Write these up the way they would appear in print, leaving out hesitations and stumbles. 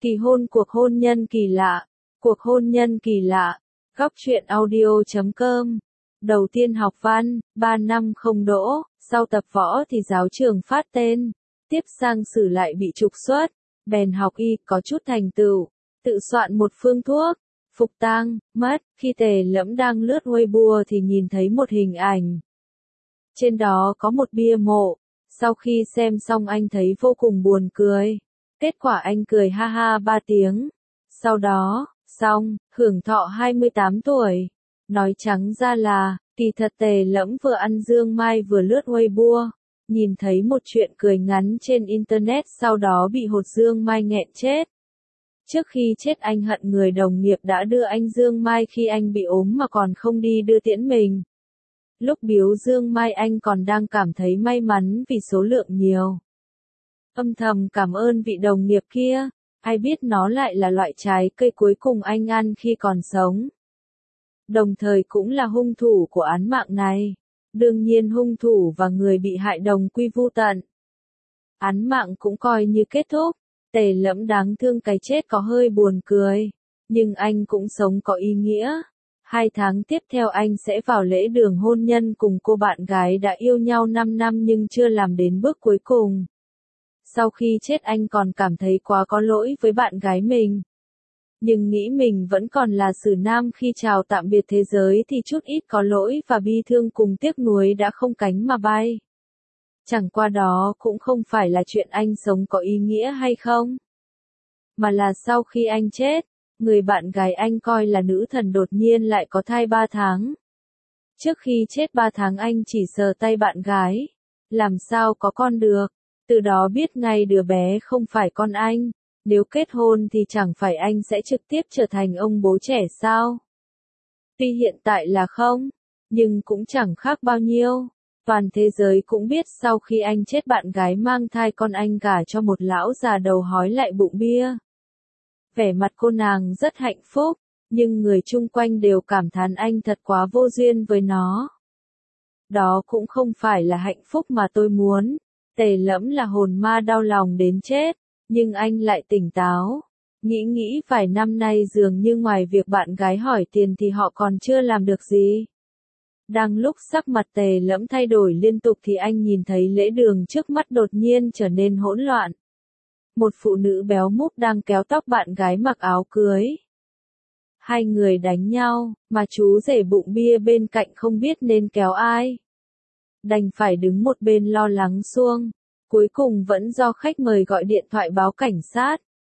Kỳ hôn, cuộc hôn nhân kỳ lạ. Cuộc hôn nhân kỳ lạ. Góc truyện audio.com. Đầu tiên học văn, 3 năm không đỗ, sau tập võ thì giáo trường phát tên. Tiếp sang sử lại bị trục xuất. Bèn học y, có chút thành tựu. Tự soạn một phương thuốc. Phục tang, mất. Khi Tề Lẫm đang lướt Weibo thì nhìn thấy một hình ảnh. Trên đó có một bia mộ. Sau khi xem xong anh thấy vô cùng buồn cười. Kết quả anh cười ha ha 3 tiếng. Sau đó, xong, hưởng thọ 28 tuổi. Nói trắng ra là, kỳ thật Tề Lẫm vừa ăn dương mai vừa lướt Weibo. Nhìn thấy một chuyện cười ngắn trên Internet sau đó bị hột dương mai nghẹn chết. Trước khi chết anh hận người đồng nghiệp đã đưa anh dương mai khi anh bị ốm mà còn không đi đưa tiễn mình. Lúc biếu dương mai anh còn đang cảm thấy may mắn vì số lượng nhiều. Âm thầm cảm ơn vị đồng nghiệp kia, ai biết nó lại là loại trái cây cuối cùng anh ăn khi còn sống. Đồng thời cũng là hung thủ của án mạng này. Đương nhiên hung thủ và người bị hại đồng quy vu tận. Án mạng cũng coi như kết thúc. Tề Lẫm đáng thương cái chết có hơi buồn cười. Nhưng anh cũng sống có ý nghĩa. 2 tháng tiếp theo anh sẽ vào lễ đường hôn nhân cùng cô bạn gái đã yêu nhau 5 năm nhưng chưa làm đến bước cuối cùng. Sau khi chết anh còn cảm thấy quá có lỗi với bạn gái mình. Nhưng nghĩ mình vẫn còn là Sử Nam khi chào tạm biệt thế giới thì chút ít có lỗi và bi thương cùng tiếc nuối đã không cánh mà bay. Chẳng qua đó cũng không phải là chuyện anh sống có ý nghĩa hay không. Mà là sau khi anh chết, người bạn gái anh coi là nữ thần đột nhiên lại có thai 3 tháng. Trước khi chết 3 tháng anh chỉ sờ tay bạn gái. Làm sao có con được, từ đó biết ngay đứa bé không phải con anh. Nếu kết hôn thì chẳng phải anh sẽ trực tiếp trở thành ông bố trẻ sao? Tuy hiện tại là không, nhưng cũng chẳng khác bao nhiêu. Toàn thế giới cũng biết sau khi anh chết bạn gái mang thai con anh gả cho một lão già đầu hói lại bụng bia. Vẻ mặt cô nàng rất hạnh phúc, nhưng người chung quanh đều cảm thán anh thật quá vô duyên với nó. Đó cũng không phải là hạnh phúc mà tôi muốn. Tề Lẫm là hồn ma đau lòng đến chết, nhưng anh lại tỉnh táo. Nghĩ vài năm nay dường như ngoài việc bạn gái hỏi tiền thì họ còn chưa làm được gì. Đang lúc sắc mặt Tề Lẫm thay đổi liên tục thì anh nhìn thấy lễ đường trước mắt đột nhiên trở nên hỗn loạn. Một phụ nữ béo múp đang kéo tóc bạn gái mặc áo cưới. 2 người đánh nhau, mà chú rể bụng bia bên cạnh không biết nên kéo ai. Đành phải đứng một bên lo lắng xuông. Cuối cùng vẫn do khách mời gọi điện thoại báo cảnh sát.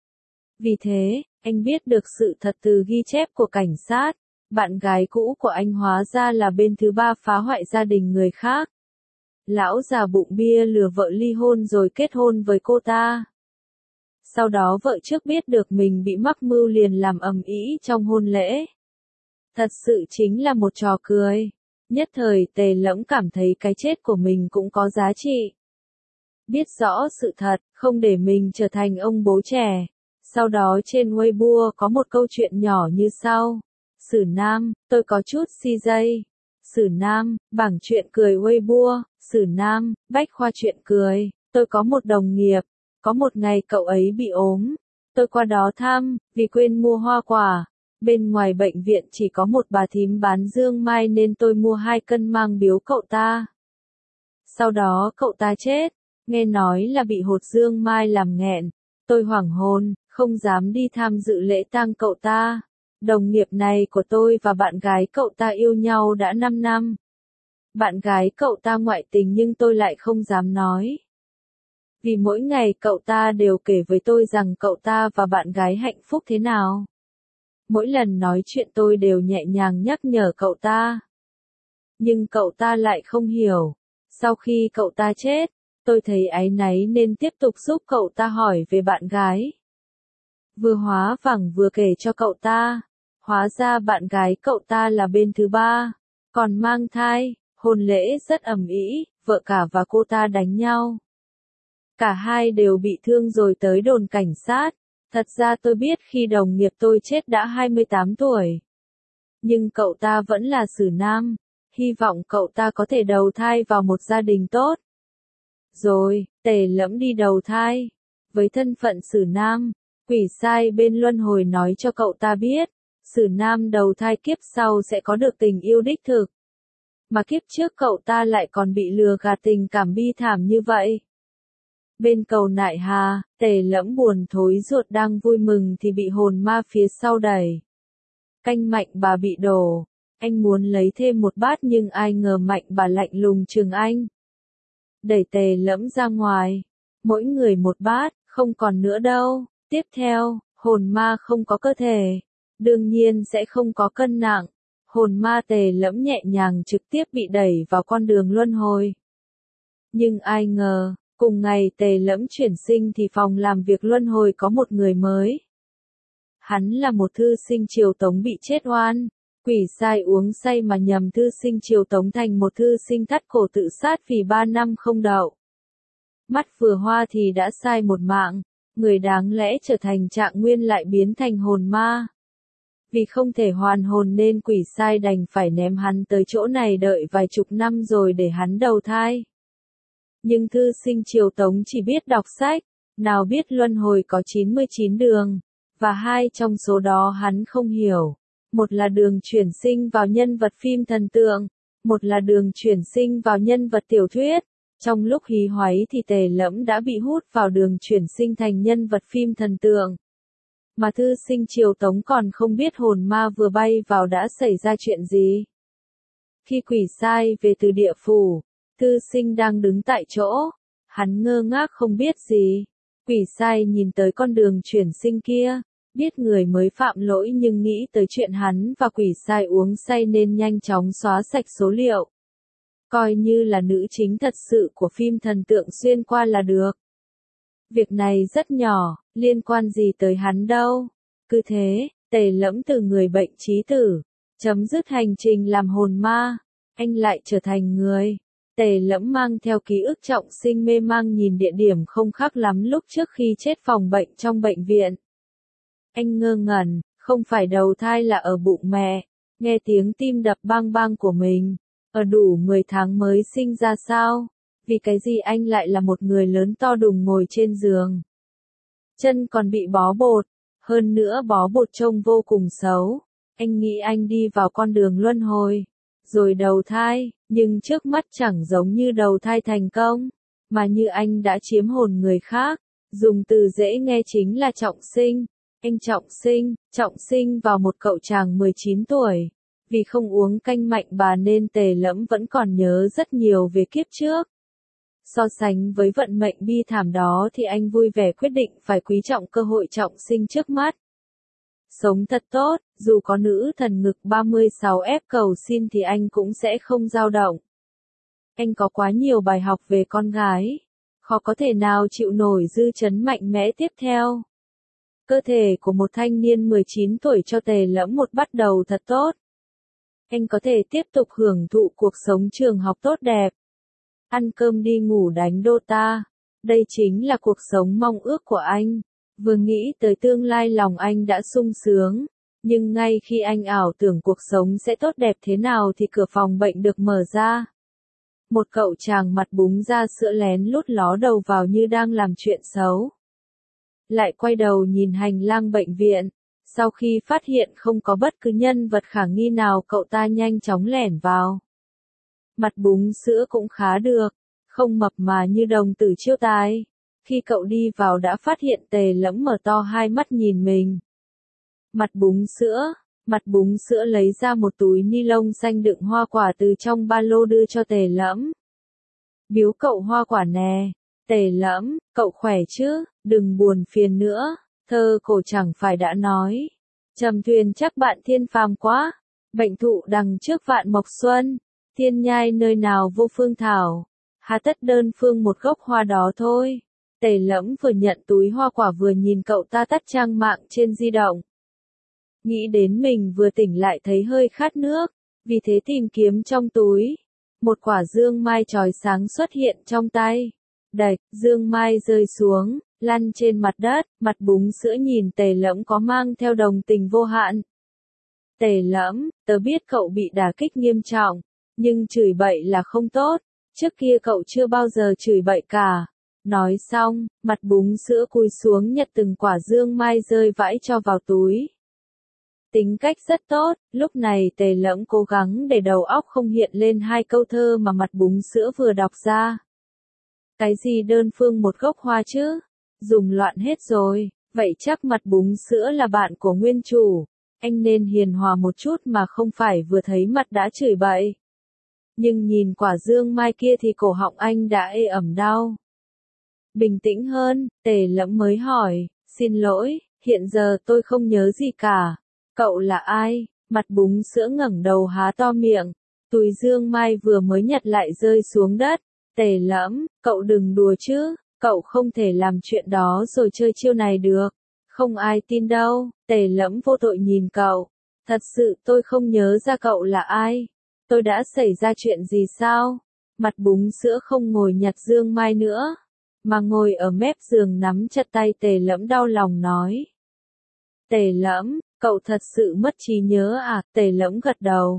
Vì thế, anh biết được sự thật từ ghi chép của cảnh sát. Bạn gái cũ của anh hóa ra là bên thứ ba phá hoại gia đình người khác. Lão già bụng bia lừa vợ ly hôn rồi kết hôn với cô ta. Sau đó vợ trước biết được mình bị mắc mưu liền làm ầm ĩ trong hôn lễ. Thật sự chính là một trò cười. Nhất thời Tề Lẫm cảm thấy cái chết của mình cũng có giá trị. Biết rõ sự thật, không để mình trở thành ông bố trẻ. Sau đó trên Weibo có một câu chuyện nhỏ như sau. Sử Nam, tôi có chút CJ. Sử Nam, bảng chuyện cười Weibo. Sử Nam, bách khoa chuyện cười. Tôi có một đồng nghiệp. Có một ngày cậu ấy bị ốm. Tôi qua đó thăm, vì quên mua hoa quả. Bên ngoài bệnh viện chỉ có một bà thím bán dương mai nên tôi mua 2 cân mang biếu cậu ta. Sau đó cậu ta chết. Nghe nói là bị hột dương mai làm nghẹn. Tôi hoảng hồn, không dám đi tham dự lễ tang cậu ta. Đồng nghiệp này của tôi và bạn gái cậu ta yêu nhau đã 5 năm. Bạn gái cậu ta ngoại tình nhưng tôi lại không dám nói. Vì mỗi ngày cậu ta đều kể với tôi rằng cậu ta và bạn gái hạnh phúc thế nào. Mỗi lần nói chuyện tôi đều nhẹ nhàng nhắc nhở cậu ta. Nhưng cậu ta lại không hiểu. Sau khi cậu ta chết, tôi thấy áy náy nên tiếp tục giúp cậu ta hỏi về bạn gái. Vừa hóa vẳng vừa kể cho cậu ta. Hóa ra bạn gái cậu ta là bên thứ ba. Còn mang thai, hôn lễ rất ầm ĩ, vợ cả và cô ta đánh nhau. Cả hai đều bị thương rồi tới đồn cảnh sát. Thật ra tôi biết khi đồng nghiệp tôi chết đã 28 tuổi. Nhưng cậu ta vẫn là Sử Nam. Hy vọng cậu ta có thể đầu thai vào một gia đình tốt. Rồi, Tề Lẫm đi đầu thai. Với thân phận Sử Nam, Quỷ sai bên luân hồi nói cho cậu ta biết, Sử Nam đầu thai kiếp sau sẽ có được tình yêu đích thực. Mà kiếp trước cậu ta lại còn bị lừa gạt tình cảm bi thảm như vậy. Bên cầu Nại Hà, Tề Lẫm buồn thối ruột đang vui mừng thì bị hồn ma phía sau đẩy. Canh Mạnh Bà bị đổ. Anh muốn lấy thêm một bát nhưng ai ngờ Mạnh Bà lạnh lùng chừng anh. Đẩy Tề Lẫm ra ngoài. Mỗi người một bát, không còn nữa đâu. Tiếp theo, hồn ma không có cơ thể. Đương nhiên sẽ không có cân nặng. Hồn ma Tề Lẫm nhẹ nhàng trực tiếp bị đẩy vào con đường luân hồi. Nhưng ai ngờ, cùng ngày Tề Lẫm chuyển sinh thì phòng làm việc luân hồi có một người mới. Hắn là một thư sinh Triều Tống bị chết oan. Quỷ sai uống say mà nhầm thư sinh Triều Tống thành một thư sinh thắt cổ tự sát vì 3 năm không đậu. Mắt vừa hoa thì đã sai một mạng, người đáng lẽ trở thành trạng nguyên lại biến thành hồn ma. Vì không thể hoàn hồn nên quỷ sai đành phải ném hắn tới chỗ này đợi vài chục năm rồi để hắn đầu thai. Nhưng thư sinh Triều Tống chỉ biết đọc sách, nào biết luân hồi có 99 đường, và 2 trong số đó hắn không hiểu. Một là đường chuyển sinh vào nhân vật phim thần tượng, một là đường chuyển sinh vào nhân vật tiểu thuyết. Trong lúc hí hoáy thì Tề Lẫm đã bị hút vào đường chuyển sinh thành nhân vật phim thần tượng. Mà thư sinh Triều Tống còn không biết hồn ma vừa bay vào đã xảy ra chuyện gì. Khi quỷ sai về từ địa phủ, thư sinh đang đứng tại chỗ, hắn ngơ ngác không biết gì. Quỷ sai nhìn tới con đường chuyển sinh kia, biết người mới phạm lỗi nhưng nghĩ tới chuyện hắn và quỷ sai uống say nên nhanh chóng xóa sạch số liệu. Coi như là nữ chính thật sự của phim thần tượng xuyên qua là được. Việc này rất nhỏ, liên quan gì tới hắn đâu. Cứ thế, Tề Lẫm từ người bệnh chí tử, chấm dứt hành trình làm hồn ma, anh lại trở thành người. Tề Lẫm mang theo ký ức trọng sinh mê mang nhìn địa điểm không khác lắm lúc trước khi chết phòng bệnh trong bệnh viện. Anh ngơ ngẩn, không phải đầu thai là ở bụng mẹ, nghe tiếng tim đập bang bang của mình. Ở đủ 10 tháng mới sinh ra sao? Vì cái gì anh lại là một người lớn to đùng ngồi trên giường? Chân còn bị bó bột, hơn nữa bó bột trông vô cùng xấu. Anh nghĩ anh đi vào con đường luân hồi, rồi đầu thai, nhưng trước mắt chẳng giống như đầu thai thành công, mà như anh đã chiếm hồn người khác. Dùng từ dễ nghe chính là trọng sinh. Anh trọng sinh vào một cậu chàng 19 tuổi. Vì không uống canh Mạnh Bà nên Tề Lẫm vẫn còn nhớ rất nhiều về kiếp trước. So sánh với vận mệnh bi thảm đó thì anh vui vẻ quyết định phải quý trọng cơ hội trọng sinh trước mắt. Sống thật tốt, dù có nữ thần ngực 36 ép cầu xin thì anh cũng sẽ không dao động. Anh có quá nhiều bài học về con gái, khó có thể nào chịu nổi dư chấn mạnh mẽ tiếp theo. Cơ thể của một thanh niên 19 tuổi cho Tề Lẫm một bắt đầu thật tốt. Anh có thể tiếp tục hưởng thụ cuộc sống trường học tốt đẹp. Ăn cơm đi ngủ đánh Dota. Đây chính là cuộc sống mong ước của anh. Vừa nghĩ tới tương lai lòng anh đã sung sướng. Nhưng ngay khi anh ảo tưởng cuộc sống sẽ tốt đẹp thế nào thì cửa phòng bệnh được mở ra. Một cậu chàng mặt búng ra sữa lén lút ló đầu vào như đang làm chuyện xấu. Lại quay đầu nhìn hành lang bệnh viện. Sau khi phát hiện không có bất cứ nhân vật khả nghi nào cậu ta nhanh chóng lẻn vào. Mặt búng sữa cũng khá được, không mập mà như đồng tử chiêu tài. Khi cậu đi vào đã phát hiện Tề Lẫm mở to hai mắt nhìn mình. Mặt búng sữa lấy ra một túi ni lông xanh đựng hoa quả từ trong ba lô đưa cho Tề Lẫm. Biếu cậu hoa quả nè. Tề Lẫm, cậu khỏe chứ, đừng buồn phiền nữa. Thơ cổ chẳng phải đã nói. Trầm thuyền chắc bạn thiên phàm quá. Bệnh thụ đằng trước vạn mộc xuân. Thiên nhai nơi nào vô phương thảo. Hà tất đơn phương một gốc hoa đó thôi. Tề Lẫm vừa nhận túi hoa quả vừa nhìn cậu ta tắt trang mạng trên di động. Nghĩ đến mình vừa tỉnh lại thấy hơi khát nước. Vì thế tìm kiếm trong túi. Một quả dương mai chói sáng xuất hiện trong tay. Đạch, dương mai rơi xuống, lăn trên mặt đất, mặt búng sữa nhìn Tề Lẫm có mang theo đồng tình vô hạn. Tề Lẫm, tớ biết cậu bị đả kích nghiêm trọng, nhưng chửi bậy là không tốt, trước kia cậu chưa bao giờ chửi bậy cả. Nói xong, mặt búng sữa cúi xuống nhặt từng quả dương mai rơi vãi cho vào túi. Tính cách rất tốt, lúc này Tề Lẫm cố gắng để đầu óc không hiện lên hai câu thơ mà mặt búng sữa vừa đọc ra. Cái gì đơn phương một gốc hoa chứ? Dùng loạn hết rồi, vậy chắc mặt búng sữa là bạn của nguyên chủ. Anh nên hiền hòa một chút mà không phải vừa thấy mặt đã chửi bậy. Nhưng nhìn quả dương mai kia thì cổ họng anh đã ê ẩm đau. Bình tĩnh hơn, Tề Lẫm mới hỏi, xin lỗi, hiện giờ tôi không nhớ gì cả. Cậu là ai? Mặt búng sữa ngẩng đầu há to miệng. Túi dương mai vừa mới nhặt lại rơi xuống đất. Tề Lẫm, cậu đừng đùa chứ, cậu không thể làm chuyện đó rồi chơi chiêu này được. Không ai tin đâu, Tề Lẫm vô tội nhìn cậu. Thật sự tôi không nhớ ra cậu là ai. Tôi đã xảy ra chuyện gì sao? Mặt búng sữa không ngồi nhặt dương mai nữa, mà ngồi ở mép giường nắm chặt tay Tề Lẫm đau lòng nói. Tề Lẫm, cậu thật sự mất trí nhớ à? Tề Lẫm gật đầu.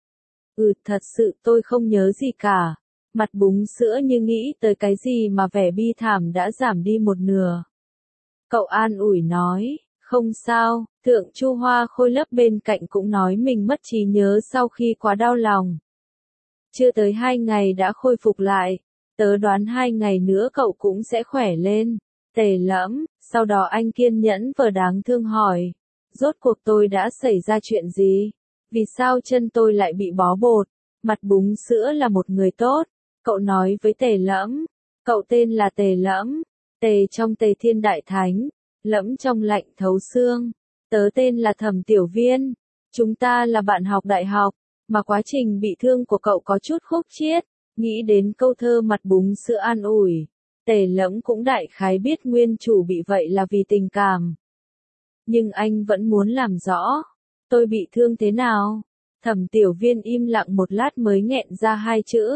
Thật sự tôi không nhớ gì cả. Mặt búng sữa như nghĩ tới cái gì mà vẻ bi thảm đã giảm đi một nửa. Cậu an ủi nói, không sao, Thượng Chu Hoa Khôi lớp bên cạnh cũng nói mình mất trí nhớ sau khi quá đau lòng. Chưa tới 2 ngày đã khôi phục lại, tớ đoán 2 ngày nữa cậu cũng sẽ khỏe lên. Tề Lẫm, sau đó anh kiên nhẫn và đáng thương hỏi, rốt cuộc tôi đã xảy ra chuyện gì? Vì sao chân tôi lại bị bó bột? Mặt búng sữa là một người tốt, cậu nói với Tề Lẫm, cậu tên là Tề Lẫm, Tề trong Tề Thiên Đại Thánh, Lẫm trong lạnh thấu xương, tớ tên là Thẩm Tiểu Viên, chúng ta là bạn học đại học, mà quá trình bị thương của cậu có chút khúc chiết, nghĩ đến câu thơ mặt búng sữa an ủi, Tề Lẫm cũng đại khái biết nguyên chủ bị vậy là vì tình cảm. Nhưng anh vẫn muốn làm rõ, tôi bị thương thế nào? Thẩm Tiểu Viên im lặng một lát mới nghẹn ra 2 chữ.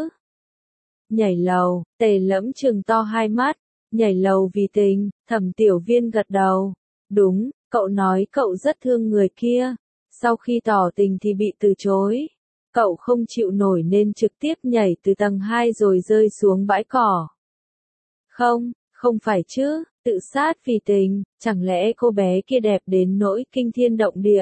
Nhảy lầu, Tề Lẫm trừng to hai mắt, nhảy lầu vì tình, Thẩm Tiểu Viên gật đầu. Đúng, cậu nói cậu rất thương người kia, sau khi tỏ tình thì bị từ chối. Cậu không chịu nổi nên trực tiếp nhảy từ tầng 2 rồi rơi xuống bãi cỏ. Không, không phải chứ, tự sát vì tình, chẳng lẽ cô bé kia đẹp đến nỗi kinh thiên động địa?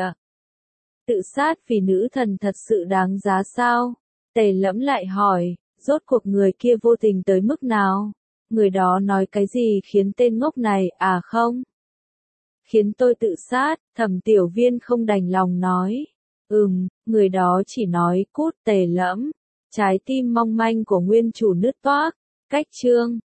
Tự sát vì nữ thần thật sự đáng giá sao? Tề Lẫm lại hỏi, rốt cuộc người kia vô tình tới mức nào? Người đó nói cái gì khiến tên ngốc này, à không? Khiến tôi tự sát, Thẩm Tiểu Viên không đành lòng nói. Người đó chỉ nói cút. Tề Lẫm. Trái tim mong manh của nguyên chủ nứt toác. Cách chương.